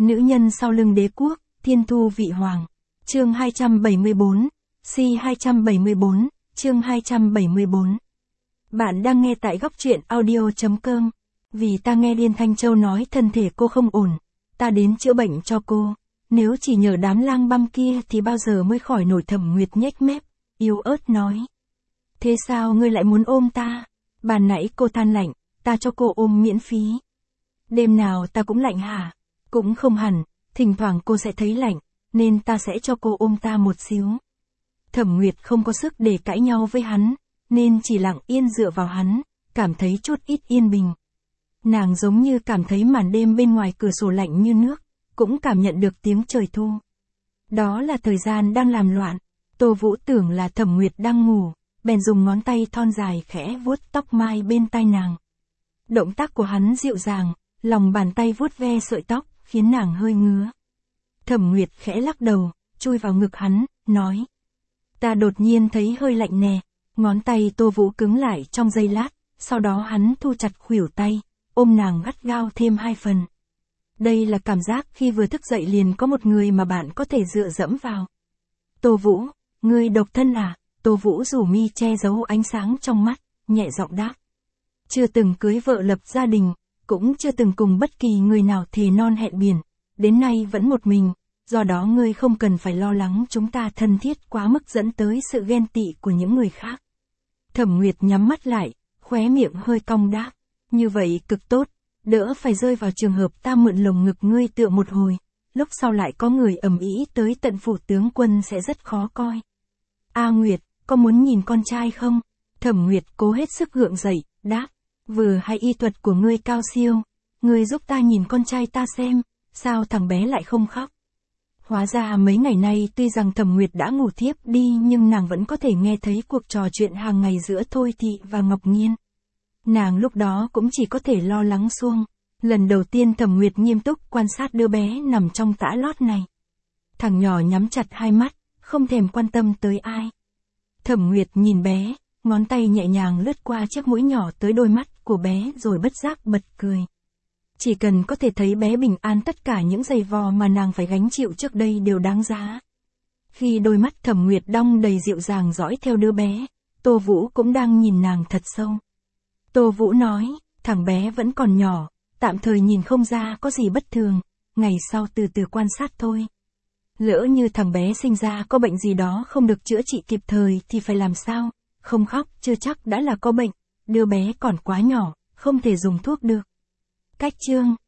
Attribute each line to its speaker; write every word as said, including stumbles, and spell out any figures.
Speaker 1: Nữ nhân sau lưng đế quốc, thiên thu vị hoàng. Chương hai trăm bảy mươi tư, C hai trăm bảy mươi tư, chương hai trăm bảy mươi tư. Bạn đang nghe tại góc truyện audio.com. Vì ta nghe Liên Thanh Châu nói thân thể cô không ổn, ta đến chữa bệnh cho cô. Nếu chỉ nhờ đám lang băm kia thì bao giờ mới khỏi nổi. Thẩm Nguyệt nhếch mép, yếu ớt nói. Thế sao ngươi lại muốn ôm ta? Ban nãy cô than lạnh, ta cho cô ôm miễn phí. Đêm nào ta cũng lạnh hả? Cũng không hẳn, thỉnh thoảng cô sẽ thấy lạnh, nên ta sẽ cho cô ôm ta một xíu. Thẩm Nguyệt không có sức để cãi nhau với hắn, nên chỉ lặng yên dựa vào hắn, cảm thấy chút ít yên bình. Nàng giống như cảm thấy màn đêm bên ngoài cửa sổ lạnh như nước, cũng cảm nhận được tiếng trời thu. Đó là thời gian đang làm loạn. Tô Vũ tưởng là Thẩm Nguyệt đang ngủ, bèn dùng ngón tay thon dài khẽ vuốt tóc mai bên tai nàng. Động tác của hắn dịu dàng, lòng bàn tay vuốt ve sợi tóc, khiến nàng hơi ngứa. Thẩm Nguyệt khẽ lắc đầu, chui vào ngực hắn, nói. Ta đột nhiên thấy hơi lạnh nè. Ngón tay Tô Vũ cứng lại trong giây lát, sau đó hắn thu chặt khuỷu tay, ôm nàng gắt gao thêm hai phần. Đây là cảm giác khi vừa thức dậy liền có một người mà bạn có thể dựa dẫm vào. Tô Vũ, ngươi độc thân à? Tô Vũ rủ mi che giấu ánh sáng trong mắt, nhẹ giọng đáp. Chưa từng cưới vợ lập gia đình, cũng chưa từng cùng bất kỳ người nào thề non hẹn biển, đến nay vẫn một mình, do đó ngươi không cần phải lo lắng chúng ta thân thiết quá mức dẫn tới sự ghen tị của những người khác. Thẩm Nguyệt nhắm mắt lại, khóe miệng hơi cong đáp, như vậy cực tốt, đỡ phải rơi vào trường hợp ta mượn lồng ngực ngươi tựa một hồi, lúc sau lại có người ầm ĩ tới tận phủ tướng quân sẽ rất khó coi. A Nguyệt, có muốn nhìn con trai không? Thẩm Nguyệt cố hết sức gượng dậy, đáp, vừa hay y thuật của ngươi cao siêu, ngươi giúp ta nhìn con trai ta xem, sao thằng bé lại không khóc? Hóa ra mấy ngày nay tuy rằng Thẩm Nguyệt đã ngủ thiếp đi nhưng nàng vẫn có thể nghe thấy cuộc trò chuyện hàng ngày giữa Thôi Thị và Ngọc Nhiên. Nàng lúc đó cũng chỉ có thể lo lắng suông. Lần đầu tiên Thẩm Nguyệt nghiêm túc quan sát đứa bé nằm trong tã lót này. Thằng nhỏ nhắm chặt hai mắt, không thèm quan tâm tới ai. Thẩm Nguyệt nhìn bé, ngón tay nhẹ nhàng lướt qua chiếc mũi nhỏ tới đôi mắt của bé rồi bất giác bật cười. Chỉ cần có thể thấy bé bình an, tất cả những giày vò mà nàng phải gánh chịu trước đây đều đáng giá. Khi đôi mắt Thẩm Nguyệt đong đầy dịu dàng dõi theo đứa bé, Tô Vũ cũng đang nhìn nàng thật sâu. Tô Vũ nói, thằng bé vẫn còn nhỏ, tạm thời nhìn không ra có gì bất thường, ngày sau từ từ quan sát thôi. Lỡ như thằng bé sinh ra có bệnh gì đó không được chữa trị kịp thời thì phải làm sao? Không khóc chưa chắc đã là có bệnh, đứa bé còn quá nhỏ, không thể dùng thuốc được. Cách chương